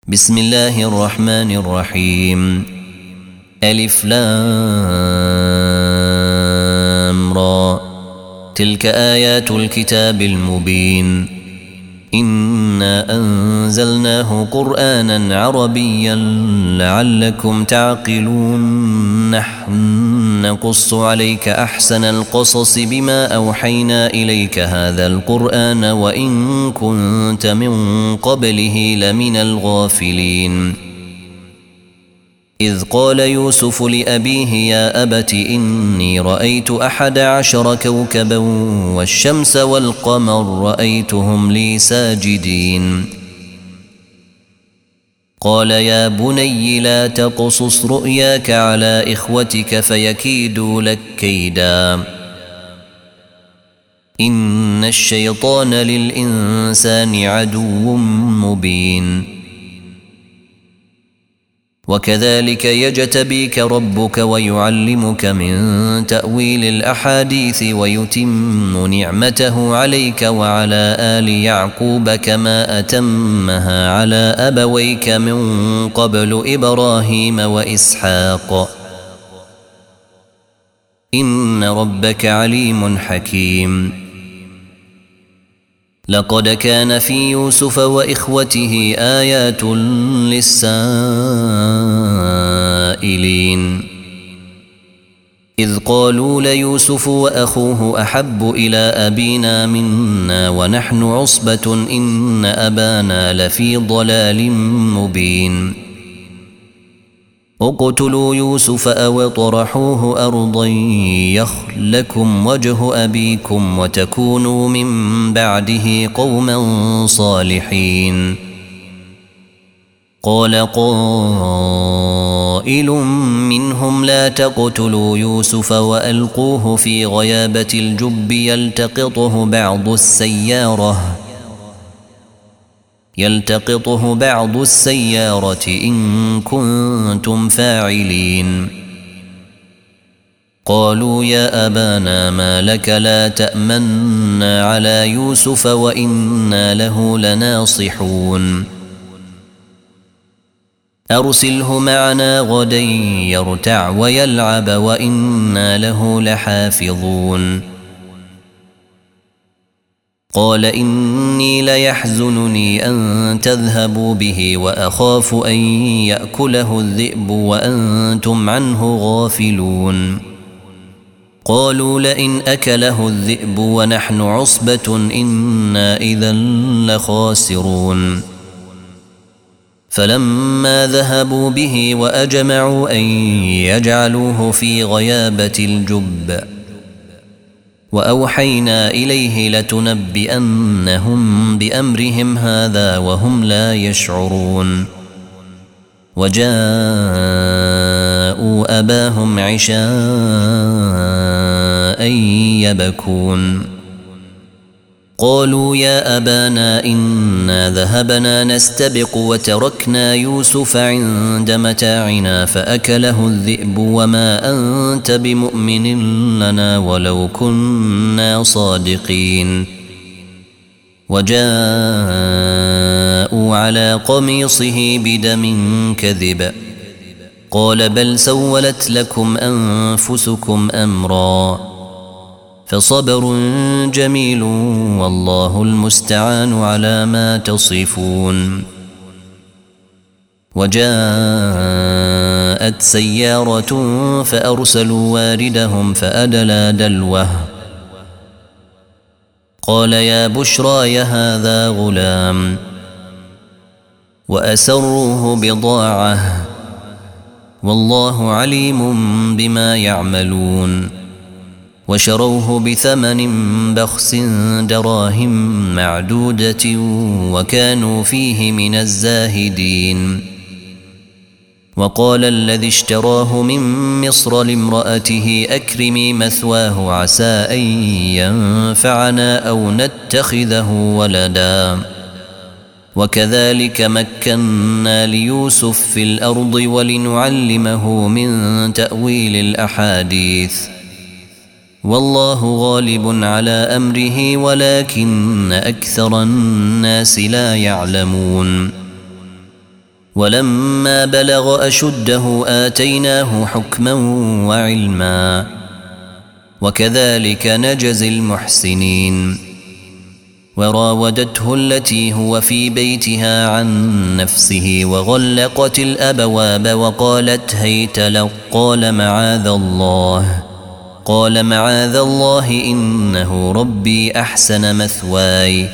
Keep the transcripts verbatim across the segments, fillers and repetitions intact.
بسم الله الرحمن الرحيم. ألف لام را. تلك آيات الكتاب المبين. إنا أنزلناه قرآنا عربيا لعلكم تعقلون. نحن نقص عليك أحسن القصص بما أوحينا إليك هذا القرآن وإن كنت من قبله لمن الغافلين. إذ قال يوسف لأبيه يا أبت إني رأيت أحد عشر كوكبا والشمس والقمر رأيتهم لي ساجدين. قال يا بني لا تقصص رؤياك على إخوتك فيكيدوا لك كيدا. إن الشيطان للإنسان عدو مبين. وكذلك يجتبيك ربك ويعلمك من تأويل الأحاديث ويتم نعمته عليك وعلى آل يعقوب كما أتمها على أبويك من قبل إبراهيم وإسحاق. إن ربك عليم حكيم. لقد كان في يوسف وإخوته آيات للسائلين. إذ قالوا ليوسف وأخوه أحب إلى أبينا منا ونحن عصبة إن أبانا لفي ضلال مبين. اقتلوا يوسف أو اطرحوه أرضا يخل لكم وجه أبيكم وتكونوا من بعده قوما صالحين. قال قائل منهم لا تقتلوا يوسف وألقوه في غيابة الجب يلتقطه بعض السيارة يلتقطه بعض السيارة إن كنتم فاعلين. قالوا يا أبانا ما لك لا تأمنا على يوسف وإنا له لناصحون. أرسله معنا غدا يرتع ويلعب وإنا له لحافظون. قال إني ليحزنني أن تذهبوا به وأخاف أن يأكله الذئب وأنتم عنه غافلون. قالوا لئن أكله الذئب ونحن عصبة إنا إذا لخاسرون. فلما ذهبوا به وأجمعوا أن يجعلوه في غيابة الجب وأوحينا إليه لتنبئنهم بأمرهم هذا وهم لا يشعرون. وجاءوا أباهم عشاء يبكون. قالوا يا أبانا إنا ذهبنا نستبق وتركنا يوسف عند متاعنا فأكله الذئب وما أنت بمؤمن لنا ولو كنا صادقين. وجاءوا على قميصه بدم كذب. قال بل سولت لكم أنفسكم أمرا فصبر جميل والله المستعان على ما تصفون. وجاءت سيارة فأرسلوا واردهم فأدلى دلوه. قال يا بشرى هذا غلام وأسروه بضاعة والله عليم بما يعملون. وشروه بثمن بخس دراهم معدودة وكانوا فيه من الزاهدين. وقال الذي اشتراه من مصر لامرأته أكرمي مثواه عسى أن ينفعنا أو نتخذه ولدا. وكذلك مكنا ليوسف في الأرض ولنعلمه من تأويل الأحاديث. والله غالب على أمره ولكن أكثر الناس لا يعلمون. ولما بلغ أشده آتيناه حكما وعلما وكذلك نجزي المحسنين. وراودته التي هو في بيتها عن نفسه وغلقت الأبواب وقالت هيت لك قال معاذ الله قال معاذ الله إنه ربي أحسن مثواي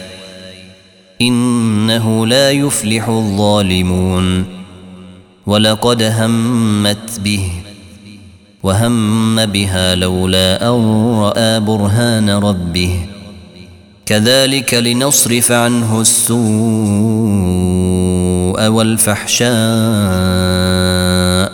إنه لا يفلح الظالمون. ولقد همت به وهم بها لولا أن رأى برهان ربه كذلك لنصرف عنه السوء والفحشاء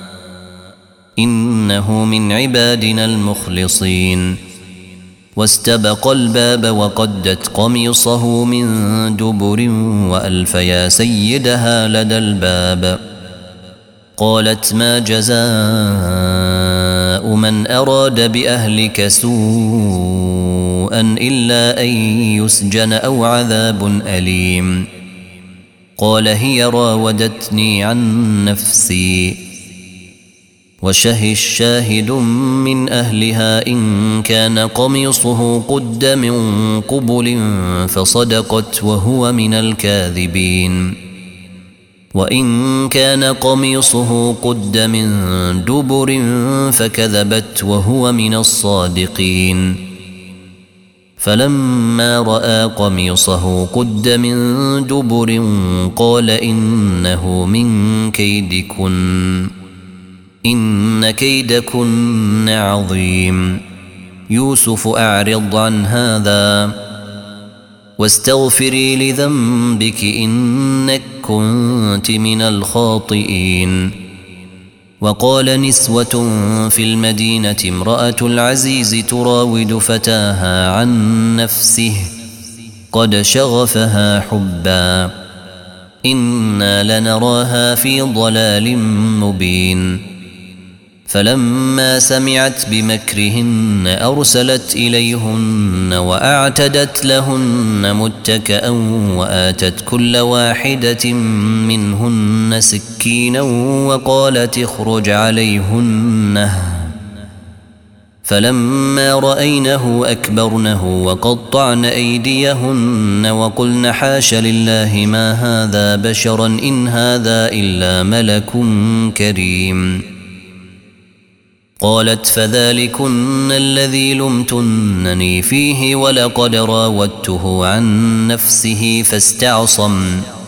إنه من عبادنا المخلصين. واستبق الباب وقدت قميصه من دبر وألف يا سيدها لدى الباب. قالت ما جزاء من أراد بأهلك سوءا إلا أن يسجن أو عذاب أليم. قال هي راودتني عن نفسي وشهد شاهد من أهلها إن كان قميصه قد من قبل فصدقت وهو من الكاذبين وإن كان قميصه قد من دبر فكذبت وهو من الصادقين. فلما رأى قميصه قد من دبر قال إنه من كيدكن إن كيدكن عظيم. يوسف أعرض عن هذا واستغفري لذنبك إنك كنت من الخاطئين. وقال نسوة في المدينة امرأة العزيز تراود فتاها عن نفسه قد شغفها حبا إنا لنراها في ضلال مبين. فلما سمعت بمكرهن أرسلت إليهن وأعتدت لهن متكأ وآتت كل واحدة منهن سكينا وقالت اخرج عليهن. فلما رأينه أكبرنه وقطعن أيديهن وقلن حاش لله ما هذا بشرا إن هذا إلا ملك كريم. قالت فذلكن الذي لمتنني فيه ولقد راودته عن نفسه فاستعصم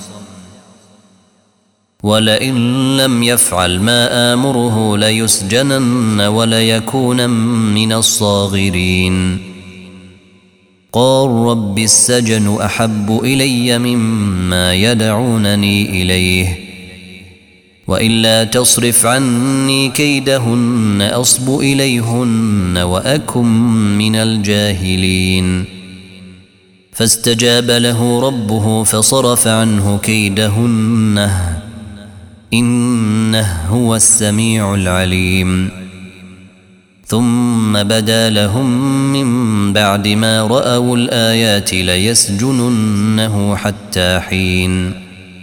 ولئن لم يفعل ما آمره ليسجنن وليكون من الصاغرين. قال رب السجن أحب إلي مما يدعونني إليه وإلا تصرف عني كيدهن أصب إليهن وأكن من الجاهلين. فاستجاب له ربه فصرف عنه كيدهن إنه هو السميع العليم. ثم بدا لهم من بعد ما رأوا الآيات ليسجننه حتى حين.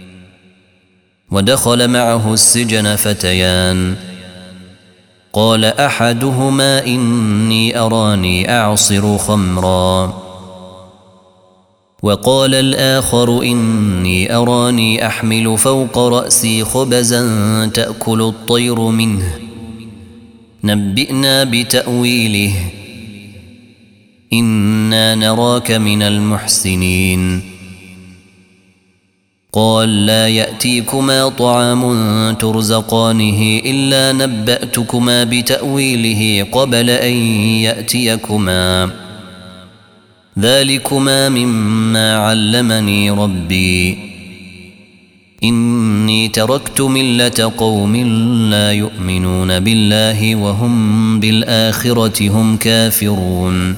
ودخل معه السجن فتيان قال أحدهما إني أراني أعصر خمرا وقال الآخر إني أراني أحمل فوق رأسي خبزا تأكل الطير منه نبئنا بتأويله إنا نراك من المحسنين. قال لا يأتيكما طعام ترزقانه إلا نبأتكما بتأويله قبل أن يأتيكما ذلكما مما علمني ربي إني تركت ملة قوم لا يؤمنون بالله وهم بالآخرة هم كافرون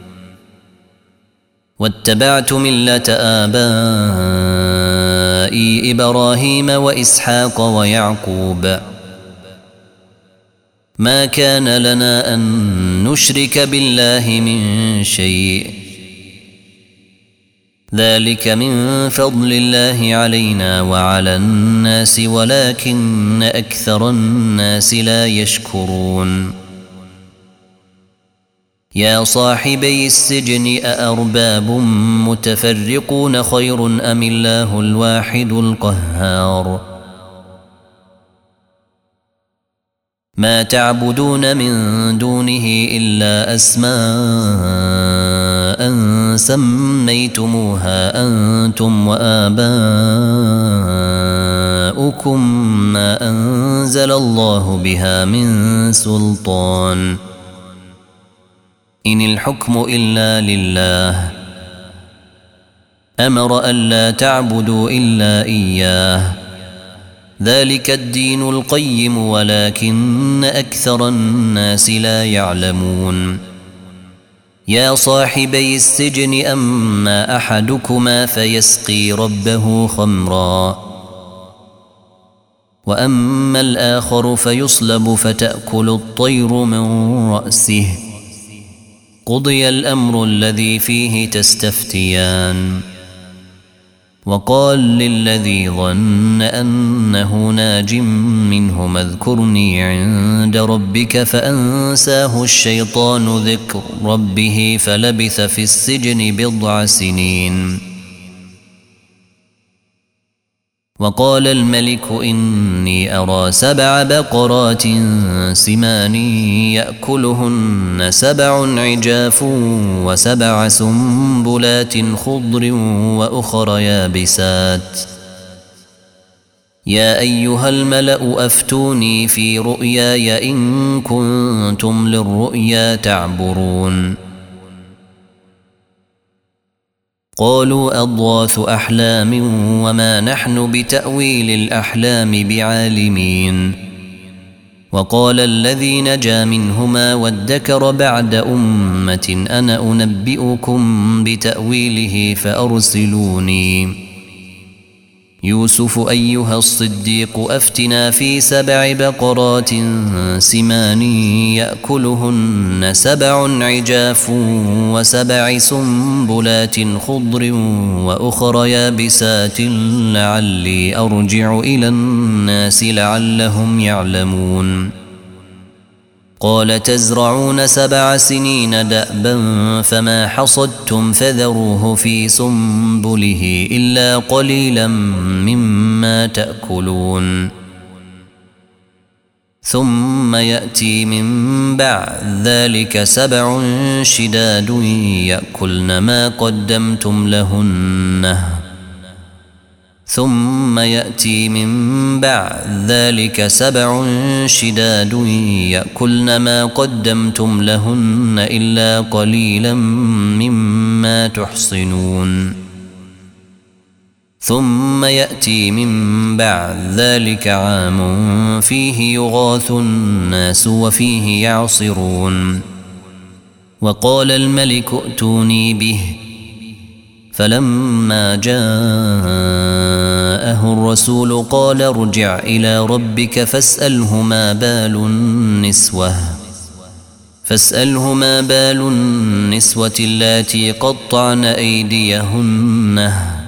واتبعت ملة آبائي إبراهيم وإسحاق ويعقوب ما كان لنا أن نشرك بالله من شيء ذلك من فضل الله علينا وعلى الناس ولكن أكثر الناس لا يشكرون يا صاحبي السجن أأرباب متفرقون خير أم الله الواحد القهار ما تعبدون من دونه إلا أسماء سميتموها أنتم وآباؤكم ما أنزل الله بها من سلطان إن الحكم إلا لله أمر ألا تعبدوا إلا إياه ذلك الدين القيم ولكن أكثر الناس لا يعلمون يا صاحبي السجن أما أحدكما فيسقي ربه خمرا وأما الآخر فيصلب فتأكل الطير من رأسه قضي الأمر الذي فيه تستفتيان وقال للذي ظن أنه ناج منهما اذكرني عند ربك فأنساه الشيطان ذكر ربه فلبث في السجن بضع سنين وقال الملك إني أرى سبع بقرات سمان يأكلهن سبع عجاف وسبع سنبلات خضر وأخر يابسات يا أيها الملأ أفتوني في رؤياي إن كنتم للرؤيا تعبرون قالوا أضغاث أحلام وما نحن بتأويل الأحلام بعالمين وقال الذي نجا منهما وادكر بعد أمة أنا أنبئكم بتأويله فأرسلوني يوسف أيها الصديق أفتنا في سبع بقرات سمان يأكلهن سبع عجاف وسبع سنبلات خضر وأخر يابسات لعلي أرجع إلى الناس لعلهم يعلمون قال تزرعون سبع سنين دأبا فما حصدتم فذروه في سنبله إلا قليلا مما تأكلون ثم يأتي من بعد ذلك سبع شداد يأكلن ما قدمتم لهن ثم يأتي من بعد ذلك سبع شداد يأكلن ما قدمتم لهن إلا قليلا مما تحصنون ثم يأتي من بعد ذلك عام فيه يغاث الناس وفيه يعصرون وقال الملك ائتوني به فلما جاءه الرسول قال ارجع إلى ربك فاسأله ما بال النسوة فاسأله ما بال النسوة اللاتي قطعن أيديهن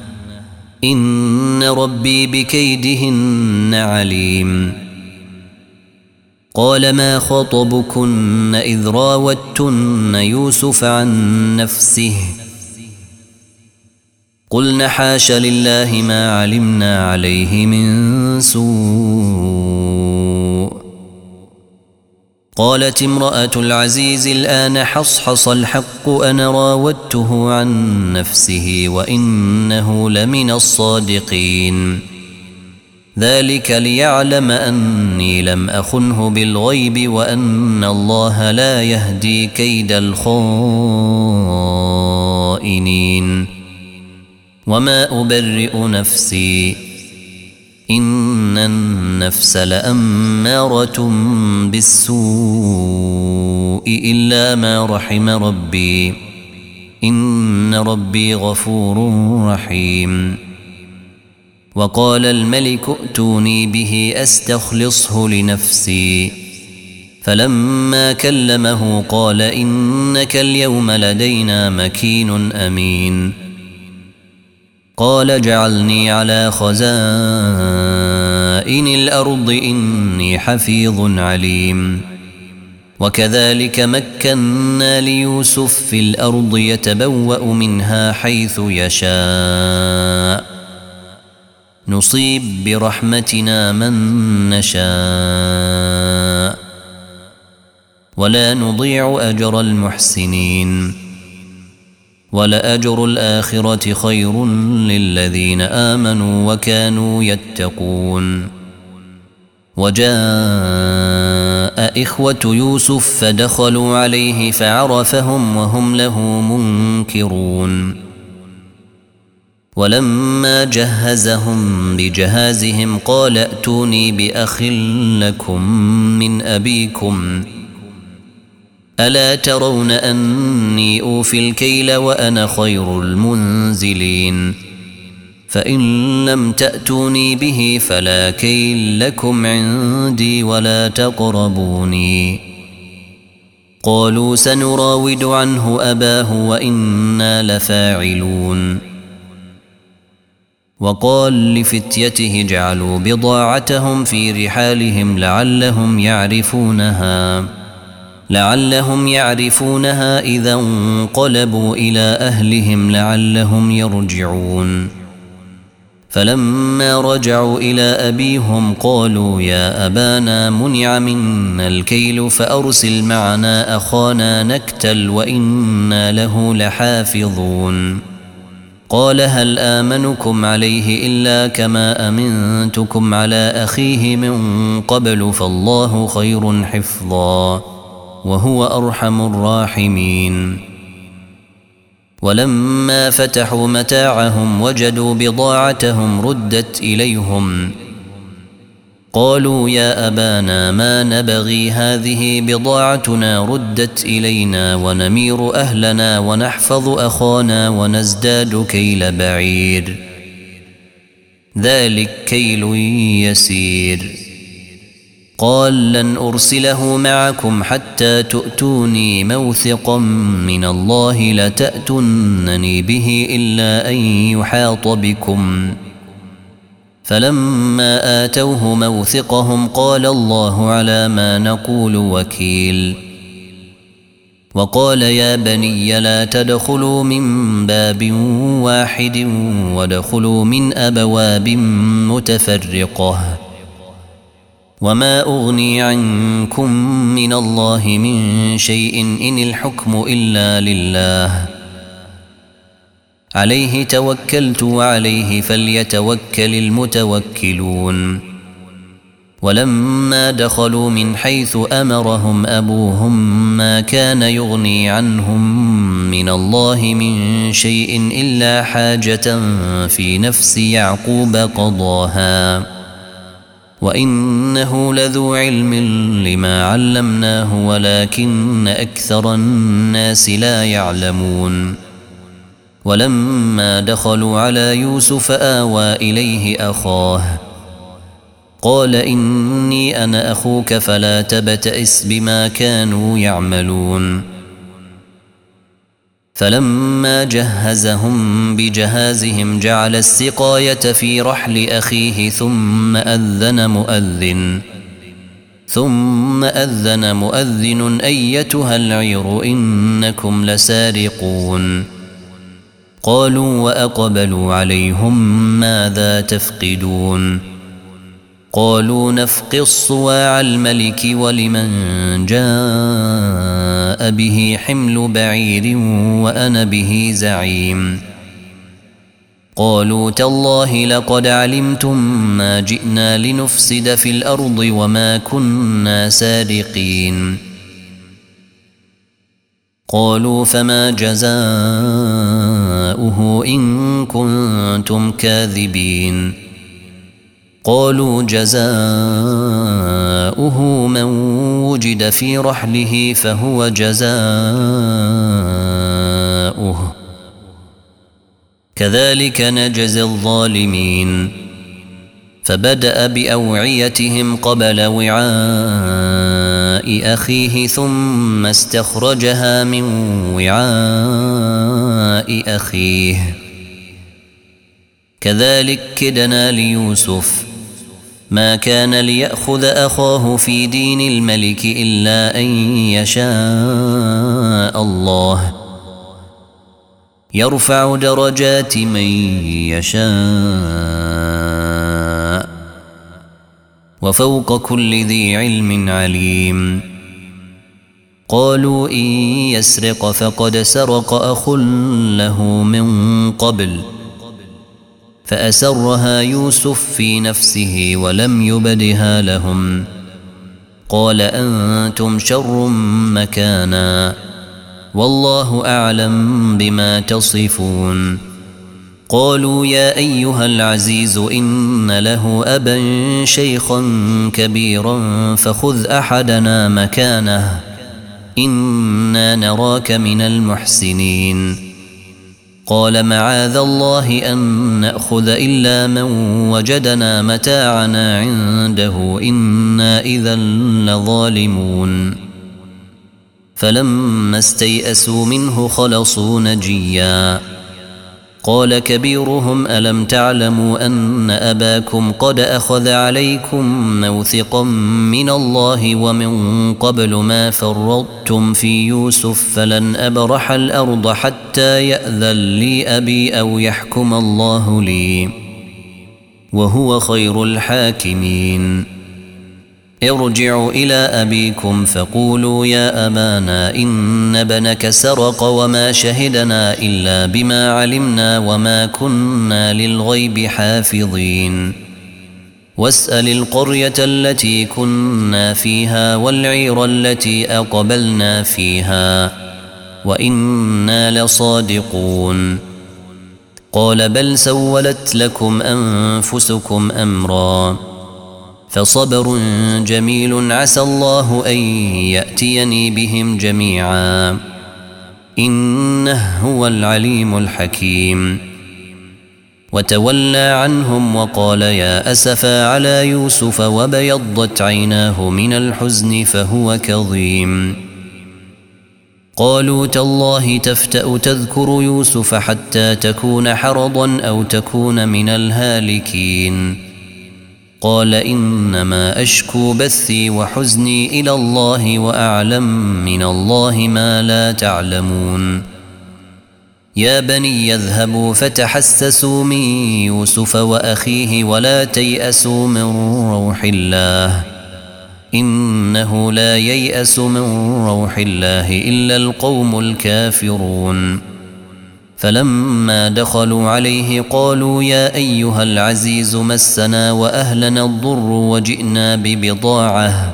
إن ربي بكيدهن عليم قال ما خطبكن إذ راوتن يوسف عن نفسه قلنا حاش لله ما علمنا عليه من سوء قالت امرأة العزيز الآن حصحص الحق أنا راودته عن نفسه وإنه لمن الصادقين ذلك ليعلم أني لم أخنه بالغيب وأن الله لا يهدي كيد الخائنين وما أبرئ نفسي إن النفس لأمارة بالسوء إلا ما رحم ربي إن ربي غفور رحيم وقال الملك ائتوني به أستخلصه لنفسي فلما كلمه قال إنك اليوم لدينا مكين أمين قال جعلني على خزائن الأرض إني حفيظ عليم وكذلك مكنا ليوسف في الأرض يتبوأ منها حيث يشاء نصيب برحمتنا من نشاء ولا نضيع أجر المحسنين ولأجر الآخرة خير للذين آمنوا وكانوا يتقون وجاء إخوة يوسف فدخلوا عليه فعرفهم وهم له منكرون ولما جهزهم بجهازهم قال ائتوني بأخ لكم من أبيكم ألا ترون أني أوفي الكيل وأنا خير المنزلين فإن لم تأتوني به فلا كيل لكم عندي ولا تقربوني قالوا سنراود عنه أباه وإنا لفاعلون وقال لفتيته اجعلوا بضاعتهم في رحالهم لعلهم يعرفونها لعلهم يعرفونها إذا انقلبوا إلى أهلهم لعلهم يرجعون فلما رجعوا إلى أبيهم قالوا يا أبانا منع منا الكيل فأرسل معنا أخانا نكتل وإنا له لحافظون قال هل آمنكم عليه إلا كما أمنتكم على أخيه من قبل فالله خير حفظا وهو أرحم الراحمين ولما فتحوا متاعهم وجدوا بضاعتهم ردت إليهم قالوا يا أبانا ما نبغي هذه بضاعتنا ردت إلينا ونمير أهلنا ونحفظ أخانا ونزداد كيل بعير ذلك كيل يسير قال لن أرسله معكم حتى تؤتوني موثقا من الله لتأتونني به إلا أن يحاط بكم فلما آتوه موثقهم قال الله على ما نقول وكيل وقال يا بني لا تدخلوا من باب واحد وادخلوا من أبواب متفرقة وما أغني عنكم من الله من شيء إن الحكم إلا لله عليه توكلت وعليه فليتوكل المتوكلون ولما دخلوا من حيث أمرهم أبوهم ما كان يغني عنهم من الله من شيء إلا حاجة في نفس يعقوب قضاها وإنه لذو علم لما علمناه ولكن أكثر الناس لا يعلمون ولما دخلوا على يوسف آوى إليه أخاه قال إني أنا أخوك فلا تبتئس بما كانوا يعملون فلما جهزهم بجهازهم جعل السقاية في رحل أخيه ثم أذن مؤذن ثم أذن مؤذن أيتها العير إنكم لسارقون قالوا وأقبلوا عليهم ماذا تفقدون قالوا نفقد صواع الملك ولمن جاء به حمل بعير وأنا به زعيم قالوا تالله لقد علمتم ما جئنا لنفسد في الأرض وما كنا سارقين قالوا فما جزاؤه إن كنتم كاذبين قالوا جزاؤه من وجد في رحله فهو جزاؤه كذلك نجزي الظالمين فبدأ بأوعيتهم قبل وعاء أخيه ثم استخرجها من وعاء أخيه كذلك كدنا ليوسف ما كان ليأخذ أخاه في دين الملك إلا أن يشاء الله يرفع درجات من يشاء وفوق كل ذي علم عليم. قالوا إن يسرق فقد سرق أخ له من قبل فأسرها يوسف في نفسه ولم يبدها لهم قال أنتم شر مكانا والله أعلم بما تصفون. قالوا يا أيها العزيز إن له أبا شيخا كبيرا فخذ أحدنا مكانه إنا نراك من المحسنين. قال معاذ الله أن نأخذ إلا من وجدنا متاعنا عنده إنا إذا لظالمون. فلما استيئسوا منه خلصوا نجيا قال كبيرهم ألم تعلموا أن أباكم قد أخذ عليكم موثقا من الله ومن قبل ما فرطتم في يوسف فلن أبرح الأرض حتى يأذن لي أبي أو يحكم الله لي وهو خير الحاكمين. ارجعوا إلى أبيكم فقولوا يا أبانا إن ابنك سرق وما شهدنا إلا بما علمنا وما كنا للغيب حافظين. واسأل القرية التي كنا فيها والعير التي أقبلنا فيها وإنا لصادقون. قال بل سولت لكم أنفسكم أمرا فصبر جميل عسى الله أن يأتيني بهم جميعا إنه هو العليم الحكيم. وتولى عنهم وقال يا أسفا على يوسف وبيضت عيناه من الحزن فهو كظيم. قالوا تالله تفتأ تذكر يوسف حتى تكون حرضا أو تكون من الهالكين. قال إنما أشكو بثي وحزني إلى الله وأعلم من الله ما لا تعلمون. يا بني يذهبوا فتحسسوا من يوسف وأخيه ولا تيأسوا من روح الله إنه لا ييأس من روح الله إلا القوم الكافرون. فلما دخلوا عليه قالوا يا أيها العزيز مسنا وأهلنا الضر وجئنا ببضاعة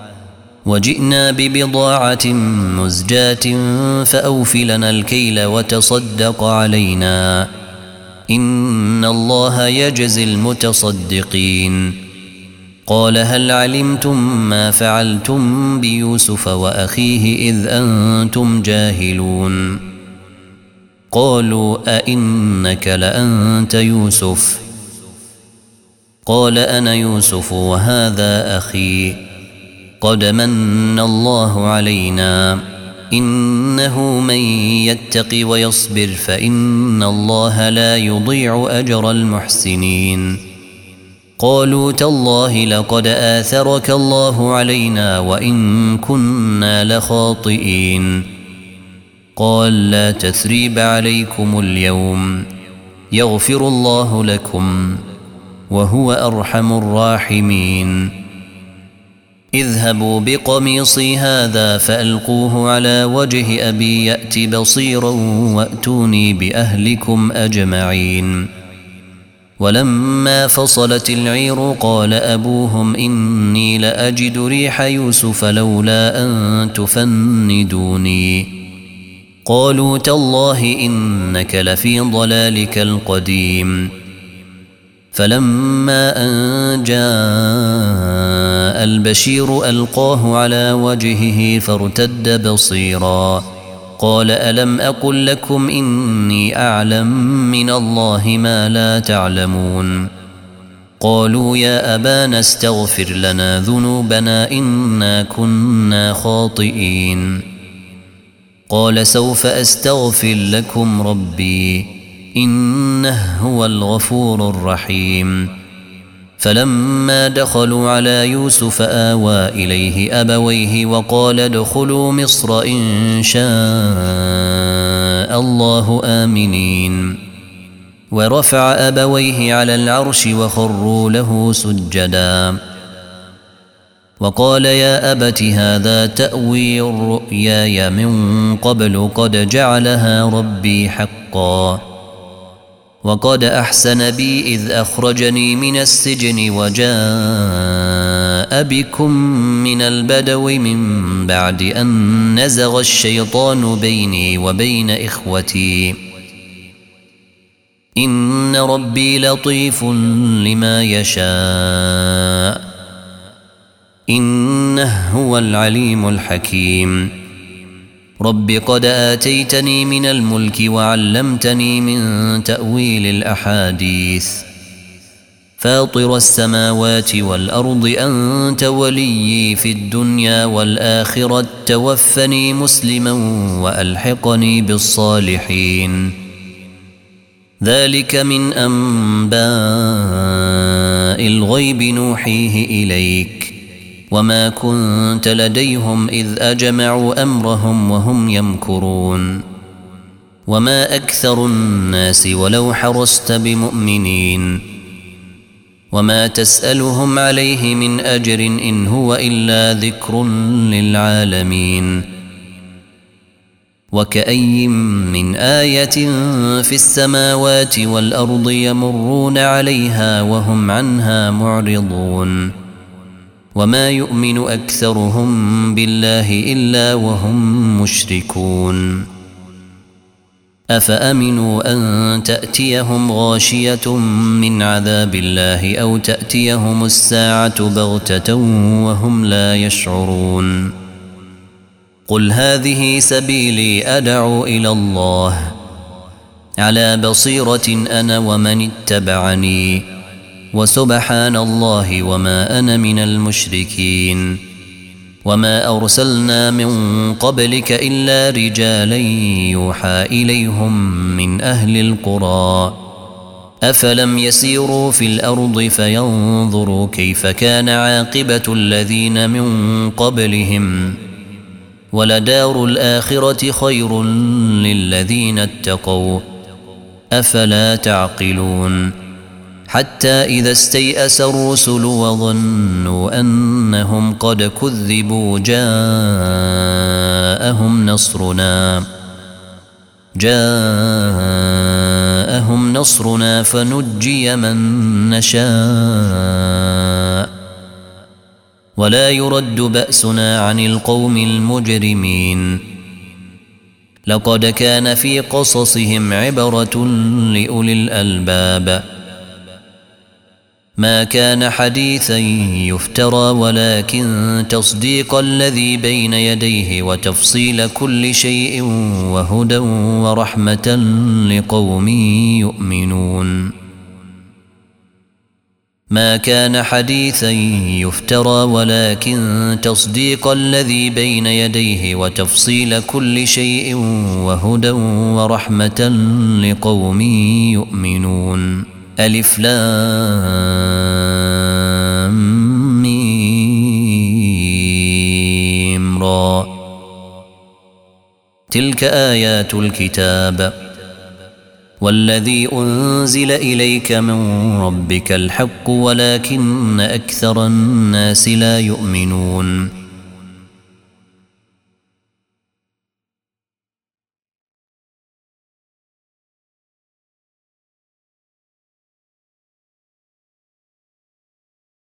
وجئنا ببضاعة مزجاة فأوفلنا الكيل وتصدق علينا إن الله يجزي المتصدقين. قال هل علمتم ما فعلتم بيوسف وأخيه إذ أنتم جاهلون. قالوا أئنك لأنت يوسف قال أنا يوسف وهذا أخي قد من الله علينا إنه من يتق ويصبر فإن الله لا يضيع أجر المحسنين. قالوا تالله لقد آثرك الله علينا وإن كنا لخاطئين. قال لا تثريب عليكم اليوم يغفر الله لكم وهو أرحم الراحمين. اذهبوا بقميصي هذا فألقوه على وجه أبي يأت بصيرا وأتوني بأهلكم أجمعين. ولما فصلت العير قال أبوهم إني لأجد ريح يوسف لولا أن تفندوني. قالوا تالله إنك لفي ضلالك القديم. فلما أن جاء البشير ألقاه على وجهه فارتد بصيرا قال ألم أقل لكم إني أعلم من الله ما لا تعلمون. قالوا يا أبانا استغفر لنا ذنوبنا إنا كنا خاطئين. قال سوف أستغفر لكم ربي إنه هو الغفور الرحيم. فلما دخلوا على يوسف آوى إليه أبويه وقال ادخلوا مصر إن شاء الله آمنين. ورفع أبويه على العرش وخروا له سجدا وقال يا أبت هذا تأويل رؤياي من قبل قد جعلها ربي حقا وقد أحسن بي إذ أخرجني من السجن وجاء بكم من البدو من بعد أن نزغ الشيطان بيني وبين إخوتي إن ربي لطيف لما يشاء إنه هو العليم الحكيم. رب قد آتيتني من الملك وعلمتني من تأويل الأحاديث فاطر السماوات والأرض أنت وليي في الدنيا والآخرة توفني مسلما وألحقني بالصالحين. ذلك من أنباء الغيب نوحيه إليك وما كنت لديهم إذ أجمعوا أمرهم وهم يمكرون وما أكثر الناس ولو حرصت بمؤمنين وما تسألهم عليه من أجر إن هو إلا ذكر للعالمين. وكأي من آية في السماوات والأرض يمرون عليها وهم عنها معرضون وما يؤمن أكثرهم بالله إلا وهم مشركون. أفأمنوا أن تأتيهم غاشية من عذاب الله أو تأتيهم الساعة بغتة وهم لا يشعرون. قل هذه سبيلي أدعو إلى الله على بصيرة أنا ومن اتبعني وسبحان الله وما أنا من المشركين. وما أرسلنا من قبلك إلا رجالا يوحى إليهم من أهل القرى أفلم يسيروا في الأرض فينظروا كيف كان عاقبة الذين من قبلهم ولدار الآخرة خير للذين اتقوا أفلا تعقلون. حتى إذا استيأس الرسل وظنوا أنهم قد كذبوا جاءهم نصرنا جاءهم نصرنا فنجي من نشاء ولا يرد بأسنا عن القوم المجرمين. لقد كان في قصصهم عبرة لأولي الألباب ما كان حديثا يفترى ولكن تصديق الذي بين يديه وتفصيل كل شيء وهدى ورحمة لقوم يؤمنون. ما كان حديثا يفترى ولكن تصديق الذي بين يديه وتفصيل كل شيء وهدى ورحمة لقوم يؤمنون. ألف لام ميم را تلك آيات الكتاب والذي أنزل إليك من ربك الحق ولكن أكثر الناس لا يؤمنون.